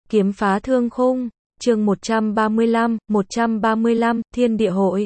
Kiếm phá thương khung, chương 135, Thiên địa hội.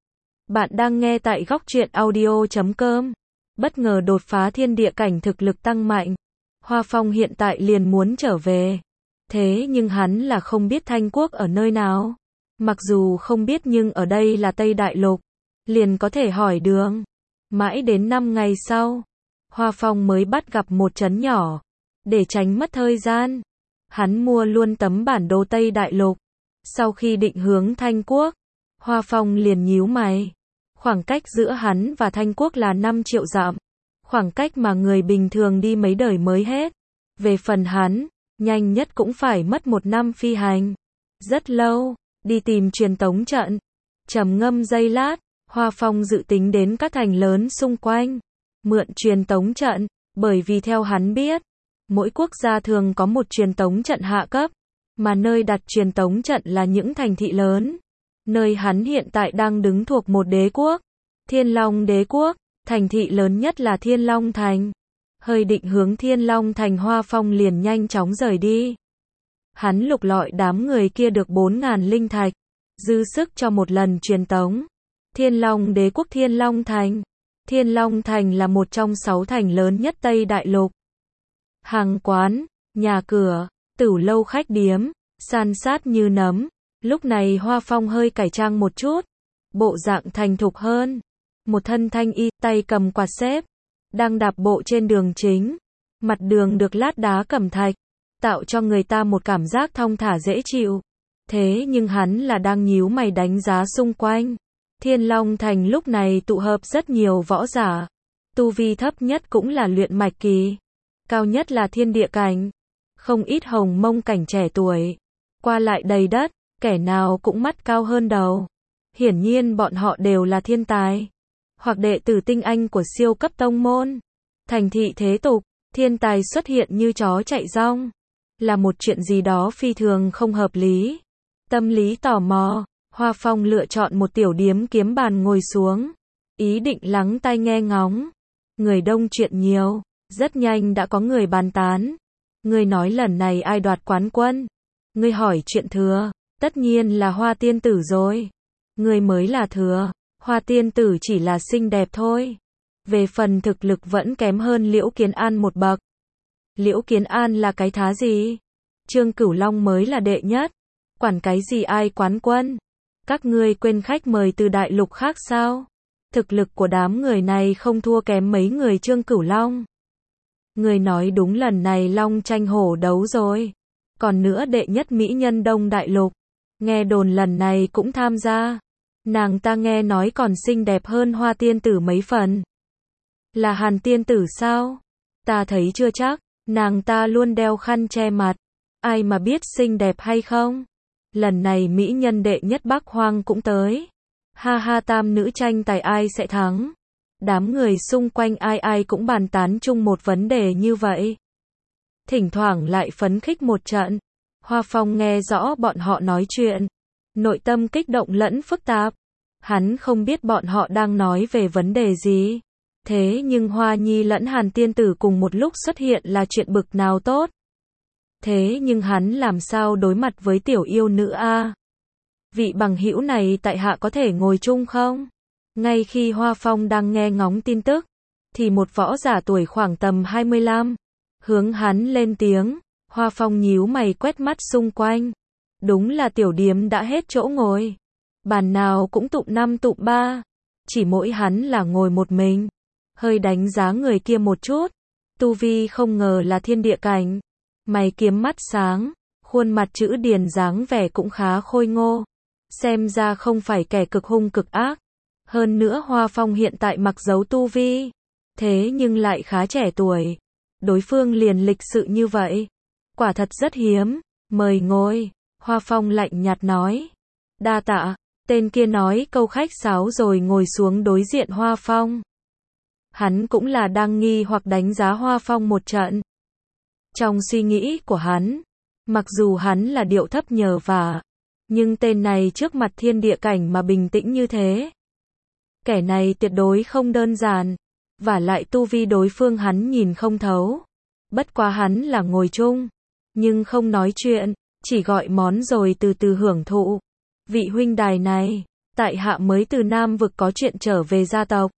Bạn đang nghe tại góc truyện audio.com. Bất ngờ đột phá thiên địa cảnh, thực lực tăng mạnh. Hoa Phong hiện tại liền muốn trở về. Thế nhưng hắn là không biết Thanh Quốc ở nơi nào. Mặc dù không biết nhưng ở đây là Tây Đại Lục. Liền có thể hỏi đường. Mãi đến 5 ngày sau, Hoa Phong mới bắt gặp một trấn nhỏ. Để tránh mất thời gian, hắn mua luôn tấm bản đồ Tây Đại Lục. Sau khi định hướng Thanh Quốc, Hoa Phong liền nhíu mày. Khoảng cách giữa hắn và Thanh Quốc là 5 triệu dặm. Khoảng cách mà người bình thường đi mấy đời mới hết. Về phần hắn, nhanh nhất cũng phải mất 1 năm phi hành. Rất lâu, đi tìm truyền tống trận. Trầm ngâm giây lát, Hoa Phong dự tính đến các thành lớn xung quanh. Mượn truyền tống trận, bởi vì theo hắn biết, mỗi quốc gia thường có một truyền tống trận hạ cấp, mà nơi đặt truyền tống trận là những thành thị lớn. Nơi hắn hiện tại đang đứng thuộc một đế quốc, Thiên Long Đế Quốc, thành thị lớn nhất là Thiên Long Thành. Hơi định hướng Thiên Long Thành, Hoa Phong liền nhanh chóng rời đi. Hắn lục lọi đám người kia được 4.000 linh thạch, dư sức cho một lần truyền tống. Thiên Long Đế Quốc, Thiên Long Thành. Thiên Long Thành là một trong 6 thành lớn nhất Tây Đại Lục. Hàng quán, nhà cửa, tửu lâu, khách điếm, san sát như nấm. Lúc này Hoa Phong hơi cải trang một chút, bộ dạng thành thục hơn. Một thân thanh y, tay cầm quạt xếp, đang đạp bộ trên đường chính. Mặt đường được lát đá cẩm thạch, tạo cho người ta một cảm giác thong thả dễ chịu. Thế nhưng hắn là đang nhíu mày đánh giá xung quanh. Thiên Long Thành lúc này tụ hợp rất nhiều võ giả. Tu vi thấp nhất cũng là luyện mạch kỳ, cao nhất là thiên địa cảnh. Không ít hồng mông cảnh trẻ tuổi, qua lại đầy đất, kẻ nào cũng mắt cao hơn đầu. Hiển nhiên bọn họ đều là thiên tài, hoặc đệ tử tinh anh của siêu cấp tông môn. Thành thị thế tục, thiên tài xuất hiện như chó chạy rong, là một chuyện gì đó phi thường không hợp lý. Tâm lý tò mò, Hoa Phong lựa chọn một tiểu điếm kiếm bàn ngồi xuống, ý định lắng tai nghe ngóng. Người đông chuyện nhiều, rất nhanh đã có người bàn tán. Ngươi nói lần này ai đoạt quán quân? Ngươi hỏi chuyện thừa, tất nhiên là Hoa tiên tử rồi. Ngươi mới là thừa, Hoa tiên tử chỉ là xinh đẹp thôi. Về phần thực lực vẫn kém hơn Liễu Kiến An một bậc. Liễu Kiến An là cái thá gì? Trương Cửu Long mới là đệ nhất. Quản cái gì ai quán quân? Các ngươi quên khách mời từ đại lục khác sao? Thực lực của đám người này không thua kém mấy người Trương Cửu Long. Người nói đúng, lần này long tranh hổ đấu rồi. Còn nữa đệ nhất mỹ nhân Đông Đại Lục, nghe đồn lần này cũng tham gia. Nàng ta nghe nói còn xinh đẹp hơn Hoa tiên tử mấy phần. Là Hàn tiên tử sao? Ta thấy chưa chắc, nàng ta luôn đeo khăn che mặt. Ai mà biết xinh đẹp hay không? Lần này mỹ nhân đệ nhất Bắc Hoang cũng tới. Ha ha, tam nữ tranh tài ai sẽ thắng? Đám người xung quanh ai ai cũng bàn tán chung một vấn đề như vậy. Thỉnh thoảng lại phấn khích một trận. Hoa Phong nghe rõ bọn họ nói chuyện, nội tâm kích động lẫn phức tạp. Hắn không biết bọn họ đang nói về vấn đề gì. Thế nhưng Hoa Nhi lẫn Hàn tiên tử cùng một lúc xuất hiện là chuyện bực nào tốt. Thế nhưng hắn làm sao đối mặt với tiểu yêu nữ a? Vị bằng hữu này tại hạ có thể ngồi chung không? Ngay khi Hoa Phong đang nghe ngóng tin tức, thì một võ giả tuổi khoảng tầm 25 hướng hắn lên tiếng. Hoa Phong nhíu mày quét mắt xung quanh. Đúng là tiểu điếm đã hết chỗ ngồi. Bàn nào cũng tụm 5 tụm 3. Chỉ mỗi hắn là ngồi một mình. Hơi đánh giá người kia một chút. Tu vi không ngờ là thiên địa cảnh. Mày kiếm mắt sáng, khuôn mặt chữ điền, dáng vẻ cũng khá khôi ngô. Xem ra không phải kẻ cực hung cực ác. Hơn nữa Hoa Phong hiện tại mặc dấu tu vi, thế nhưng lại khá trẻ tuổi. Đối phương liền lịch sự như vậy, quả thật rất hiếm. Mời ngồi, Hoa Phong lạnh nhạt nói. Đa tạ. Tên kia nói câu khách sáo rồi ngồi xuống đối diện Hoa Phong. Hắn cũng là đang nghi hoặc đánh giá Hoa Phong một trận. Trong suy nghĩ của hắn, mặc dù hắn là điệu thấp nhờ vả, nhưng tên này trước mặt thiên địa cảnh mà bình tĩnh như thế. Kẻ này tuyệt đối không đơn giản, vả lại tu vi đối phương hắn nhìn không thấu. Bất quá hắn là ngồi chung, nhưng không nói chuyện, chỉ gọi món rồi từ từ hưởng thụ. Vị huynh đài này, tại hạ mới từ Nam vực có chuyện trở về gia tộc.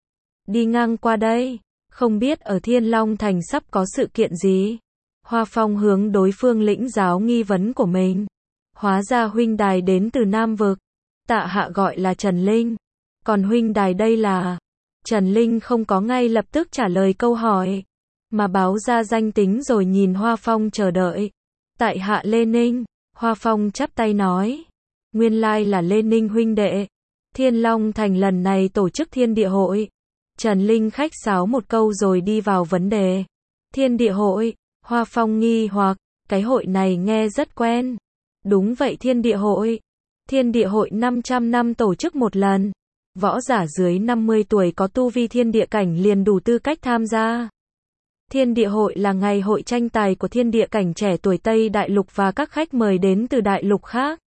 Đi ngang qua đây, không biết ở Thiên Long Thành sắp có sự kiện gì. Hoa Phong hướng đối phương lĩnh giáo nghi vấn của mình. Hóa ra huynh đài đến từ Nam vực. Tạ hạ gọi là Trần Linh. Còn huynh đài đây là... Trần Linh không có ngay lập tức trả lời câu hỏi, mà báo ra danh tính rồi nhìn Hoa Phong chờ đợi. Tại hạ Lê Ninh. Hoa Phong chắp tay nói. Nguyên lai là Lê Ninh huynh đệ. Thiên Long Thành lần này tổ chức thiên địa hội. Trần Linh khách sáo một câu rồi đi vào vấn đề. Thiên địa hội. Hoa Phong nghi hoặc, cái hội này nghe rất quen. Đúng vậy, thiên địa hội. Thiên địa hội 500 năm tổ chức một lần. Võ giả dưới 50 tuổi có tu vi thiên địa cảnh liền đủ tư cách tham gia. Thiên địa hội là ngày hội tranh tài của thiên địa cảnh trẻ tuổi Tây Đại Lục và các khách mời đến từ đại lục khác.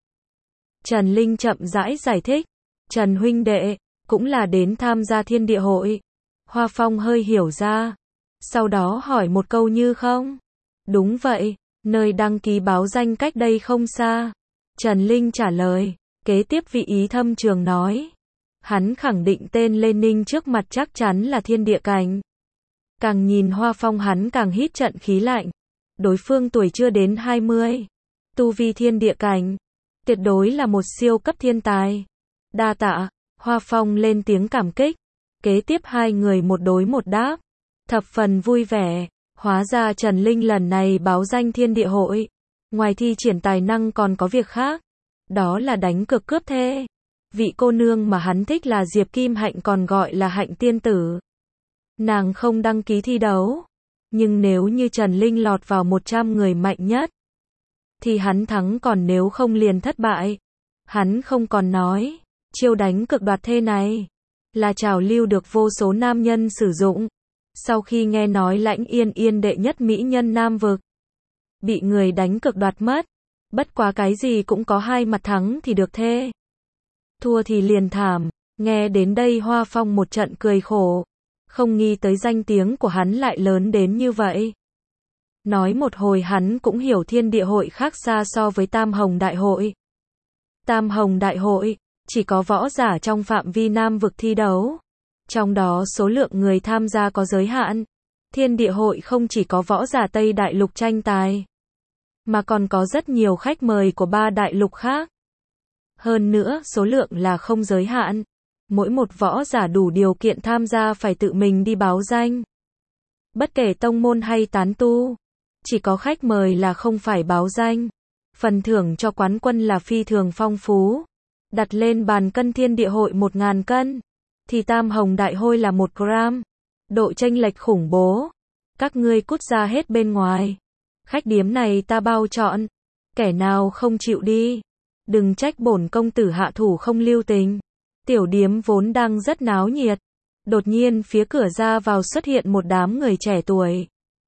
Trần Linh chậm rãi giải thích. Trần huynh đệ, cũng là đến tham gia thiên địa hội. Hoa Phong hơi hiểu ra. Sau đó hỏi một câu như không. Đúng vậy, nơi đăng ký báo danh cách đây không xa. Trần Linh trả lời. Kế tiếp vị ý thâm trường nói. Hắn khẳng định tên Lê Ninh trước mặt chắc chắn là thiên địa cảnh. Càng nhìn Hoa Phong hắn càng hít trận khí lạnh. Đối phương tuổi chưa đến 20. Tu vi thiên địa cảnh. Tuyệt đối là một siêu cấp thiên tài. Đa tạ. Hoa Phong lên tiếng cảm kích. Kế tiếp hai người một đối một đáp. Thập phần vui vẻ. Hóa ra Trần Linh lần này báo danh thiên địa hội. Ngoài thi triển tài năng còn có việc khác. Đó là đánh cược cướp thê. Vị cô nương mà hắn thích là Diệp Kim Hạnh, còn gọi là Hạnh tiên tử. Nàng không đăng ký thi đấu. Nhưng nếu như Trần Linh lọt vào 100 người mạnh nhất, thì hắn thắng, còn nếu không liền thất bại. Hắn không còn nói. Chiêu đánh cược đoạt thê này là trào lưu được vô số nam nhân sử dụng. Sau khi nghe nói Lãnh Yên Yên đệ nhất mỹ nhân Nam vực bị người đánh cược đoạt mất. Bất quá cái gì cũng có hai mặt, thắng thì được thê, thua thì liền thảm. Nghe đến đây Hoa Phong một trận cười khổ. Không nghĩ tới danh tiếng của hắn lại lớn đến như vậy. Nói một hồi hắn cũng hiểu thiên địa hội khác xa so với Tam Hồng Đại hội. Tam Hồng Đại hội chỉ có võ giả trong phạm vi Nam vực thi đấu. Trong đó số lượng người tham gia có giới hạn. Thiên địa hội không chỉ có võ giả Tây Đại Lục tranh tài, mà còn có rất nhiều khách mời của 3 đại lục khác. Hơn nữa, số lượng là không giới hạn. Mỗi một võ giả đủ điều kiện tham gia phải tự mình đi báo danh. Bất kể tông môn hay tán tu, chỉ có khách mời là không phải báo danh. Phần thưởng cho quán quân là phi thường phong phú. Đặt lên bàn cân thiên địa hội 1000 cân, thì Tam Hồng Đại hội là 1 gram. Độ chênh lệch khủng bố. Các ngươi cút ra hết bên ngoài. Khách điếm này ta bao trọn. Kẻ nào không chịu đi, đừng trách bổn công tử hạ thủ không lưu tình. Tiểu điếm vốn đang rất náo nhiệt. Đột nhiên phía cửa ra vào xuất hiện một đám người trẻ tuổi.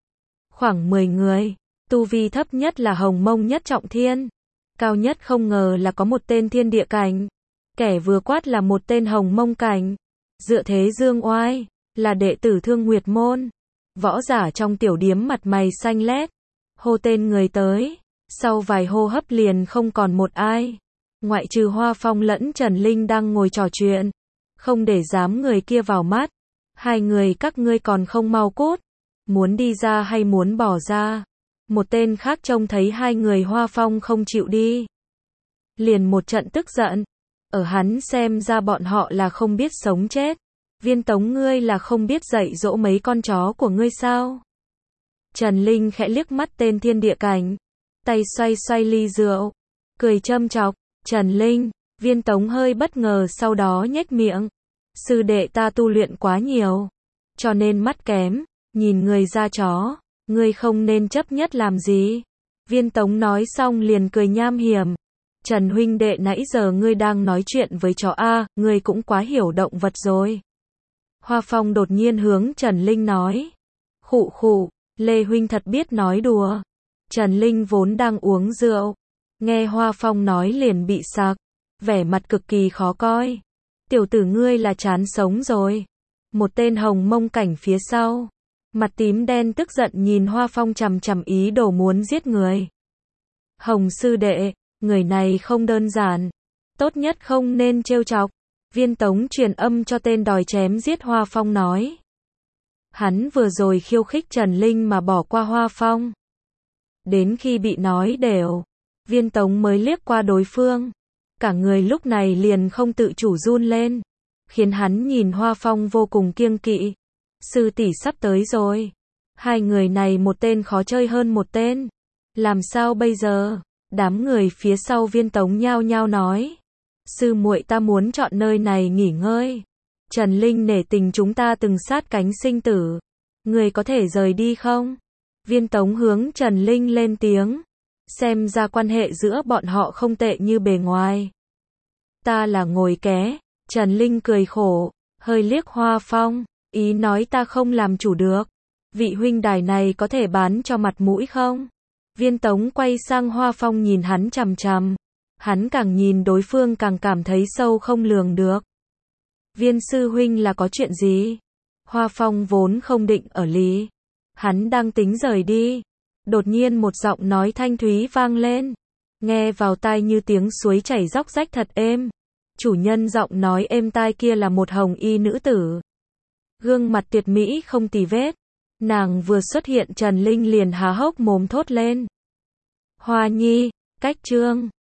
Khoảng 10 người. Tu vi thấp nhất là Hồng Mông Nhất Trọng Thiên. Cao nhất không ngờ là có một tên thiên địa cảnh. Kẻ vừa quát là một tên Hồng Mông cảnh. Dựa thế dương oai, là đệ tử Thương Nguyệt môn. Võ giả trong tiểu điếm mặt mày xanh lét, hô tên người tới. Sau vài hô hấp liền không còn một ai. Ngoại trừ Hoa Phong lẫn Trần Linh đang ngồi trò chuyện. Không để dám người kia vào mắt. Hai người các ngươi còn không mau cút. Muốn đi ra hay muốn bỏ ra? Một tên khác trông thấy hai người Hoa Phong không chịu đi, liền một trận tức giận. Ở hắn xem ra bọn họ là không biết sống chết. Viên Tống, ngươi là không biết dạy dỗ mấy con chó của ngươi sao? Trần Linh khẽ liếc mắt tên thiên địa cảnh, tay xoay xoay ly rượu, cười châm chọc. Trần Linh, Viên Tống hơi bất ngờ sau đó nhếch miệng. Sư đệ ta tu luyện quá nhiều, cho nên mắt kém, nhìn người ra chó, ngươi không nên chấp nhất làm gì. Viên Tống nói xong liền cười nham hiểm. Trần huynh đệ, nãy giờ ngươi đang nói chuyện với chó a, ngươi cũng quá hiểu động vật rồi. Hoa Phong đột nhiên hướng Trần Linh nói. Khụ khụ, Lê huynh thật biết nói đùa. Trần Linh vốn đang uống rượu, nghe Hoa Phong nói liền bị sặc, vẻ mặt cực kỳ khó coi. Tiểu tử ngươi là chán sống rồi. Một tên Hồng Mông cảnh phía sau, mặt tím đen tức giận nhìn Hoa Phong chằm chằm ý đồ muốn giết người. Hồng sư đệ, người này không đơn giản. Tốt nhất không nên trêu chọc. Viên Tống truyền âm cho tên đòi chém giết Hoa Phong nói. Hắn vừa rồi khiêu khích Trần Linh mà bỏ qua Hoa Phong. Đến khi bị nói đều, Viên Tống mới liếc qua đối phương. Cả người lúc này liền không tự chủ run lên, khiến hắn nhìn Hoa Phong vô cùng kiêng kỵ. Sư tỷ sắp tới rồi. Hai người này một tên khó chơi hơn một tên. Làm sao bây giờ? Đám người phía sau Viên Tống nhao nhao nói. Sư muội, ta muốn chọn nơi này nghỉ ngơi. Trần Linh nể tình chúng ta từng sát cánh sinh tử. Người có thể rời đi không? Viên Tống hướng Trần Linh lên tiếng. Xem ra quan hệ giữa bọn họ không tệ như bề ngoài. Ta là ngồi ké. Trần Linh cười khổ, hơi liếc Hoa Phong, ý nói ta không làm chủ được. Vị huynh đài này có thể bán cho mặt mũi không? Viên Tống quay sang Hoa Phong nhìn hắn chằm chằm. Hắn càng nhìn đối phương càng cảm thấy sâu không lường được. Viên sư huynh là có chuyện gì? Hoa Phong vốn không định ở lý. Hắn đang tính rời đi. Đột nhiên một giọng nói thanh thúy vang lên. Nghe vào tai như tiếng suối chảy róc rách thật êm. Chủ nhân giọng nói êm tai kia là một hồng y nữ tử. Gương mặt tuyệt mỹ không tì vết. Nàng vừa xuất hiện Trần Linh liền há hốc mồm thốt lên. Hoa Nhi, cách chương